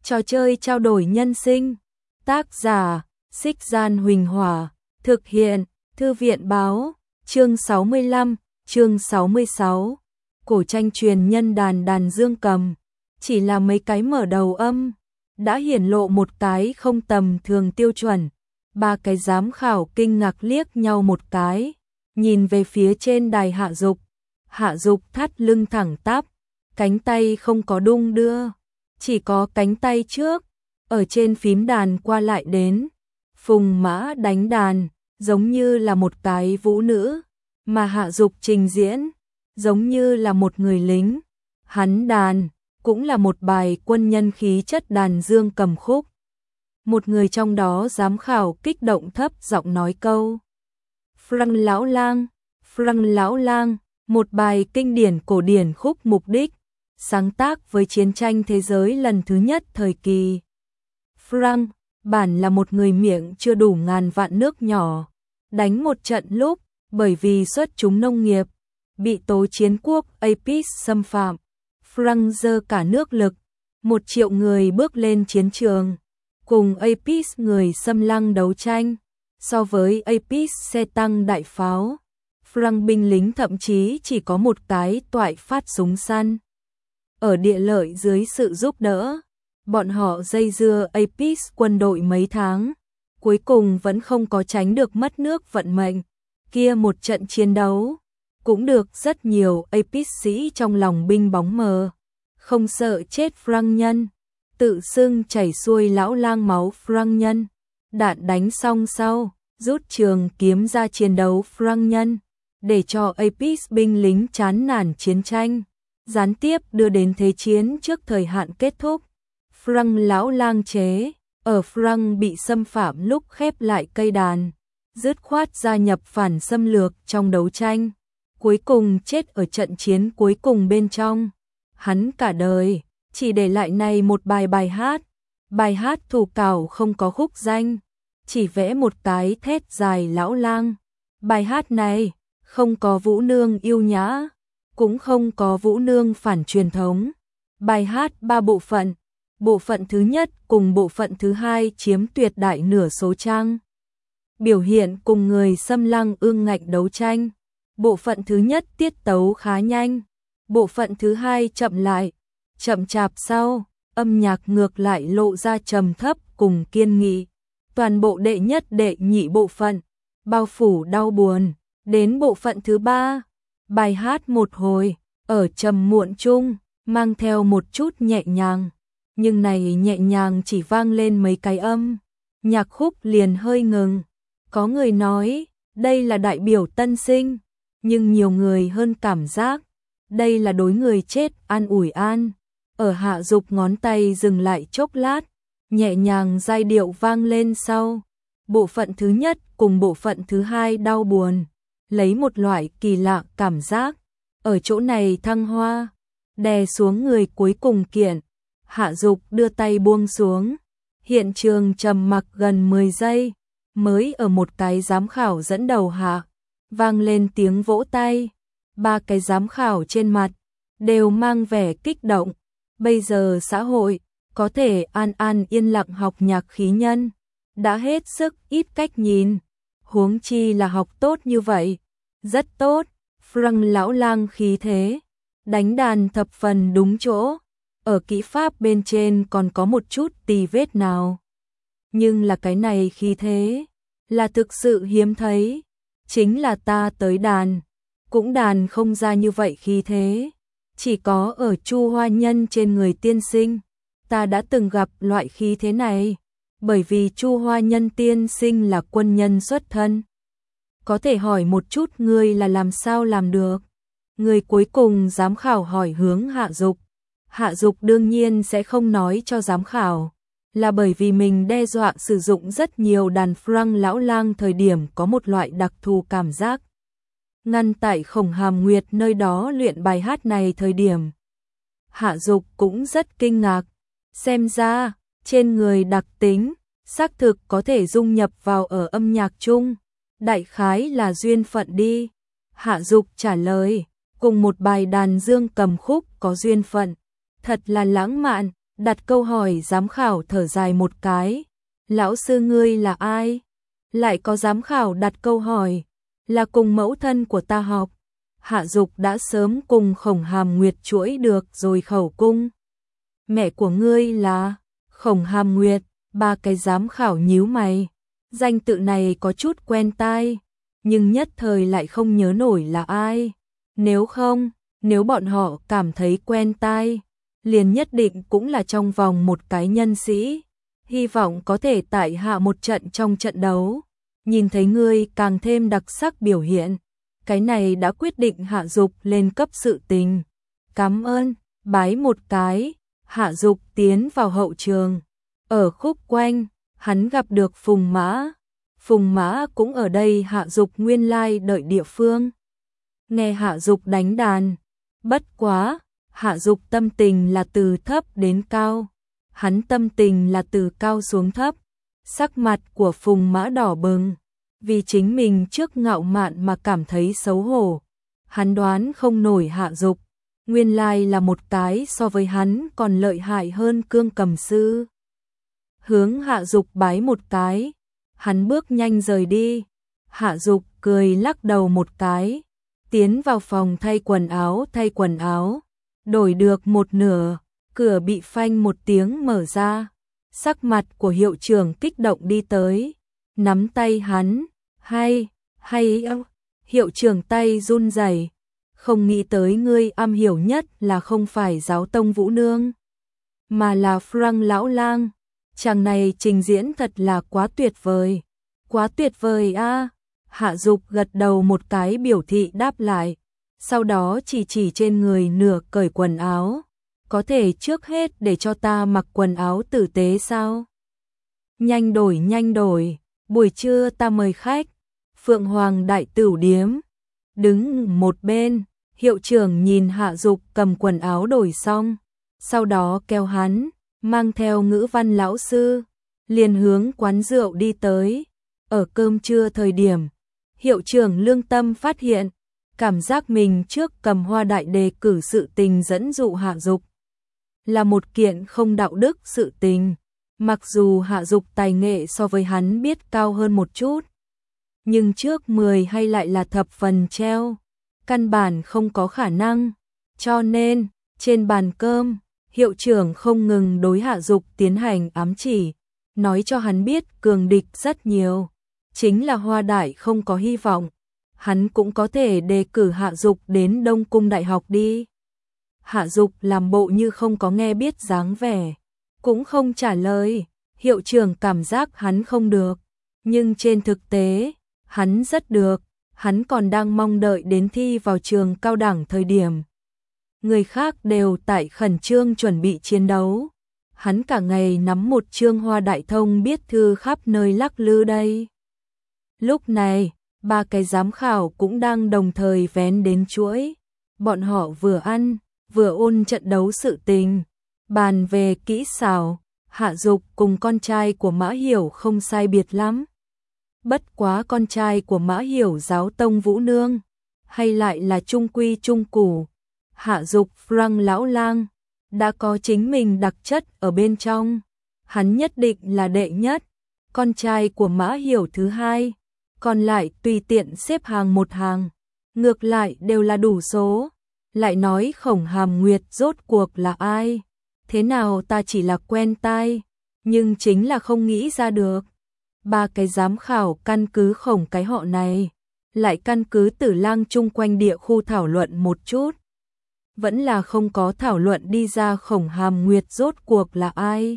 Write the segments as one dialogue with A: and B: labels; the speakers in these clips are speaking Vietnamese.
A: Trò chơi trao đổi nhân sinh. Tác giả: Xích Gian Huỳnh Hỏa. Thực hiện: Thư viện Báo. Chương 65, chương 66. Cổ tranh truyền nhân đàn đàn dương cầm. Chỉ là mấy cái mở đầu âm đã hiển lộ một cái không tầm thường tiêu chuẩn. Ba cái giám khảo kinh ngạc liếc nhau một cái, nhìn về phía trên đài Hạ Dục. Hạ Dục thắt lưng thẳng tắp, cánh tay không có đung đưa, chỉ có cánh tay trước ở trên phím đàn qua lại đến, phùng mã đánh đàn, giống như là một cái vũ nữ, mà Hạ Dục trình diễn, giống như là một người lính. Hắn đàn cũng là một bài quân nhân khí chất đàn dương cầm khúc. Một người trong đó giám khảo kích động thấp giọng nói câu: Frank Lão Lang, Frank Lão Lang, một bài kinh điển cổ điển khúc mục đích sáng tác với chiến tranh thế giới lần thứ nhất thời kỳ. Frank bản là một người miệng chưa đủ ngàn vạn nước nhỏ, đánh một trận lúc bởi vì xuất chúng nông nghiệp bị tố chiến quốc Apis xâm phạm. Frank dơ cả nước lực, 1 triệu người bước lên chiến trường, cùng Apis người xâm lăng đấu tranh. So với Apis xe tăng đại pháo, Frank binh lính thậm chí chỉ có một cái toại phát súng săn. Ở địa lợi dưới sự giúp đỡ, bọn họ dây dưa Apis quân đội mấy tháng, cuối cùng vẫn không có tránh được mất nước vận mệnh. Kia một trận chiến đấu cũng được rất nhiều Apis sĩ trong lòng binh bóng mờ, không sợ chết Frank nhân, tự xưng chảy xuôi lão lang máu Frank nhân. Đạn đánh xong sau, rút trường kiếm ra chiến đấu Frank nhân, để cho Apis binh lính chán nản chiến tranh, gián tiếp đưa đến thế chiến trước thời hạn kết thúc. Frank lão lang chế, ở Frank bị xâm phạm lúc khép lại cây đàn, dứt khoát gia nhập phản xâm lược trong đấu tranh, cuối cùng chết ở trận chiến cuối cùng bên trong. Hắn cả đời chỉ để lại này một bài hát thủ cảo không có khúc danh, chỉ vẽ một cái thét dài lão lang. Bài hát này không có vũ nương yêu nhã, cũng không có vũ nương phản truyền thống. Bài hát 3 bộ phận, bộ phận thứ nhất cùng bộ phận thứ hai chiếm tuyệt đại nửa số trang, biểu hiện cùng người xâm lăng ương ngạnh đấu tranh. Bộ phận thứ nhất tiết tấu khá nhanh, bộ phận thứ hai chậm lại, chậm chạp sau, âm nhạc ngược lại lộ ra trầm thấp cùng kiên nghị. Toàn bộ đệ nhất đệ nhị bộ phận bao phủ đau buồn. Đến bộ phận thứ ba, bài hát một hồi ở trầm muộn chung, mang theo một chút nhẹ nhàng, nhưng này nhẹ nhàng chỉ vang lên mấy cái âm, nhạc khúc liền hơi ngừng. Có người nói đây là đại biểu tân sinh, nhưng nhiều người hơn cảm giác đây là đối người chết an ủi an. Ở Hạ Dục ngón tay dừng lại chốc lát, nhẹ nhàng giai điệu vang lên sau, bộ phận thứ nhất cùng bộ phận thứ hai đau buồn, lấy một loại kỳ lạ cảm giác ở chỗ này thăng hoa, đè xuống người cuối cùng kiện. Hạ Dục đưa tay buông xuống, hiện trường trầm mặc gần 10 giây, mới ở một cái giám khảo dẫn đầu hạ vang lên tiếng vỗ tay. 3 cái giám khảo trên mặt đều mang vẻ kích động. Bây giờ xã hội có thể an an yên lặng học nhạc khí nhân đã hết sức ít cách nhìn, huống chi là học tốt như vậy. Rất tốt, Frank lão lang khí thế, đánh đàn thập phần đúng chỗ, ở kỹ pháp bên trên còn có một chút tì vết nào. Nhưng là cái này khí thế là thực sự hiếm thấy, chính là ta tới đàn cũng đàn không ra như vậy khí thế, chỉ có ở Chu Hoa Nhân trên người tiên sinh ta đã từng gặp loại khí thế này, bởi vì Chu Hoa Nhân tiên sinh là quân nhân xuất thân. Có thể hỏi một chút ngươi là làm sao làm được? Người cuối cùng giám khảo hỏi hướng Hạ Dục. Hạ Dục đương nhiên sẽ không nói cho giám khảo, là bởi vì mình đe dọa sử dụng rất nhiều đàn Frank lão lang thời điểm có một loại đặc thù cảm giác. Ngăn tại Khổng Hàm Nguyệt nơi đó luyện bài hát này thời điểm, Hạ Dục cũng rất kinh ngạc, xem ra trên người đặc tính xác thực có thể dung nhập vào ở âm nhạc chung, đại khái là duyên phận đi. Hạ Dục trả lời, cùng một bài đàn dương cầm khúc có duyên phận, thật là lãng mạn, Đặt câu hỏi giám khảo thở dài một cái. Lão sư ngươi là ai? Lại có giám khảo đặt câu hỏi. Là cùng mẫu thân của ta học. Hạ Dục đã sớm cùng Khổng Hàm Nguyệt chuỗi được rồi khẩu cung. Mẹ của ngươi là Khổng Hàm Nguyệt. Ba cái giám khảo nhíu mày. Danh tự này có chút quen tai, nhưng nhất thời lại không nhớ nổi là ai. Nếu bọn họ cảm thấy quen tai, liền nhất định cũng là trong vòng một cái nhân sĩ. Hy vọng có thể tại hạ một trận trong trận đấu, nhìn thấy ngươi càng thêm đặc sắc biểu hiện. Cái này đã quyết định Hạ Dục lên cấp sự tình. Cảm ơn, bái một cái. Hạ Dục tiến vào hậu trường. Ở khúc quanh, hắn gặp được Phùng Mã. Phùng Mã cũng ở đây. Hạ Dục nguyên lai đợi địa phương. Nghe Hạ Dục đánh đàn. Bất quá, Hạ Dục tâm tình là từ thấp đến cao. Hắn tâm tình là từ cao xuống thấp. Sắc mặt của Phùng Mã đỏ bừng, vì chính mình trước ngạo mạn mà cảm thấy xấu hổ. Hắn đoán không nổi Hạ Dục nguyên lai là một cái so với hắn còn lợi hại hơn cương cầm sư. Hướng Hạ Dục bái một cái, hắn bước nhanh rời đi. Hạ Dục cười lắc đầu một cái, tiến vào phòng thay quần áo, đổi được một nửa, cửa bị phanh một tiếng mở ra. Sắc mặt của hiệu trưởng kích động đi tới, nắm tay hắn, hay, hiệu trưởng tay run rẩy, không nghĩ tới ngươi am hiểu nhất là không phải giáo tông Vũ Nương, mà là Frank lão lang. Chàng này trình diễn thật là quá tuyệt vời a. Hạ Dục gật đầu một cái biểu thị đáp lại, sau đó chỉ trên người nửa cởi quần áo. Có thể trước hết để cho ta mặc quần áo tử tế sao? Nhanh đổi, buổi trưa ta mời khách. Phượng Hoàng Đại Tửu Điếm. Đứng một bên, hiệu trưởng nhìn Hạ Dục cầm quần áo đổi xong, sau đó kéo hắn, mang theo ngữ văn lão sư, liền hướng quán rượu đi tới. Ở cơm trưa thời điểm, hiệu trưởng lương tâm phát hiện, cảm giác mình trước cầm hoa đại đề cử sự tình dẫn dụ Hạ Dục là một kiện không đạo đức sự tình. Mặc dù Hạ Dục tài nghệ so với hắn biết cao hơn một chút, nhưng trước 10 hay lại là thập phần treo, căn bản không có khả năng. Cho nên, trên bàn cơm, hiệu trưởng không ngừng đối Hạ Dục tiến hành ám chỉ, nói cho hắn biết cường địch rất nhiều, chính là Hoa Đại không có hy vọng. Hắn cũng có thể đề cử Hạ Dục đến Đông Cung Đại học đi. Hạ Dục làm bộ như không có nghe biết dáng vẻ, cũng không trả lời. Hiệu trưởng cảm giác hắn không được, nhưng trên thực tế, hắn rất được. Hắn còn đang mong đợi đến thi vào trường cao đẳng thời điểm. Người khác đều tại khẩn trương chuẩn bị chiến đấu. Hắn cả ngày nắm một chương Hoa Đại Thông biết thư khắp nơi lắc lư đây. Lúc này, ba cái giám khảo cũng đang đồng thời vén đến chuỗi. Bọn họ vừa ăn, vừa ôn trận đấu sự tình, bàn về kỹ xảo. Hạ Dục cùng con trai của Mã Hiểu không sai biệt lắm. Bất quá con trai của Mã Hiểu giáo tông Vũ Nương, hay lại là trung quy trung củ. Hạ Dục Frank lão lang đã có chính mình đặc chất ở bên trong, hắn nhất định là đệ nhất. Con trai của Mã Hiểu thứ hai, còn lại tùy tiện xếp hàng một hàng, ngược lại đều là đủ số. Lại nói Khổng Hàm Nguyệt rốt cuộc là ai? Thế nào ta chỉ là quen tai, nhưng chính là không nghĩ ra được. Ba cái giám khảo căn cứ Khổng cái họ này, lại căn cứ Tử Lang chung quanh địa khu thảo luận một chút. Vẫn là không có thảo luận đi ra Khổng Hàm Nguyệt rốt cuộc là ai.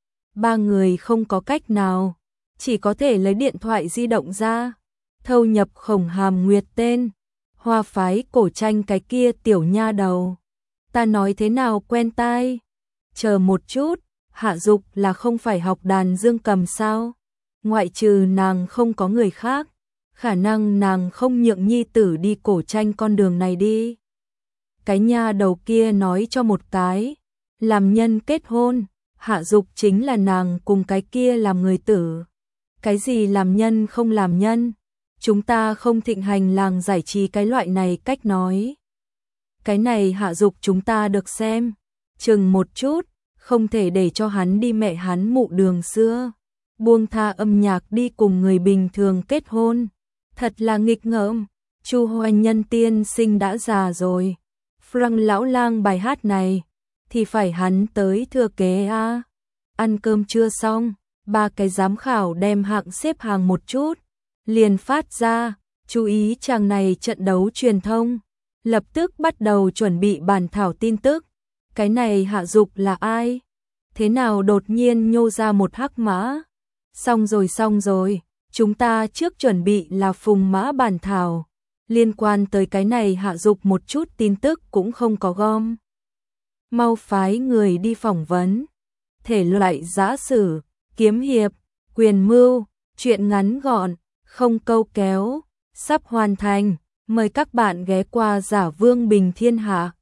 A: Ba người không có cách nào, chỉ có thể lấy điện thoại di động ra, thâu nhập Khổng Hàm Nguyệt tên. Hoa phái cổ tranh cái kia tiểu nha đầu. Ta nói thế nào quen tai. Chờ một chút, Hạ Dục là không phải học đàn dương cầm sao? Ngoại trừ nàng không có người khác, khả năng nàng không nhượng nhi tử đi cổ tranh con đường này đi. Cái nha đầu kia nói cho một cái, làm nhân kết hôn, Hạ Dục chính là nàng cùng cái kia làm người tử. Cái gì làm nhân không làm nhân? Chúng ta không thịnh hành làng giải trí cái loại này cách nói. Cái này Hạ Dục chúng ta được xem. Chừng một chút, không thể để cho hắn đi mẹ hắn mụ đường xưa, buông tha âm nhạc đi cùng người bình thường kết hôn. Thật là nghịch ngợm, Chu Hoành Nhân tiên sinh đã già rồi. Frank lão lang bài hát này thì phải hắn tới thừa kế a. Ăn cơm chưa xong, ba cái giám khảo đem hạng xếp hàng một chút, liền phát ra, chú ý chàng này trận đấu truyền thông, lập tức bắt đầu chuẩn bị bản thảo tin tức. Cái này Hạ Dục là ai? Thế nào đột nhiên nhô ra một hắc mã? Xong rồi, chúng ta trước chuẩn bị là phùng mã bản thảo, liên quan tới cái này Hạ Dục một chút tin tức cũng không có gom. Mau phái người đi phỏng vấn. Thể loại giã sử, kiếm hiệp, quyền mưu, truyện ngắn gọn, không câu kéo, sắp hoàn thành. Mời các bạn ghé qua Giả Vương Bình Thiên Hạ.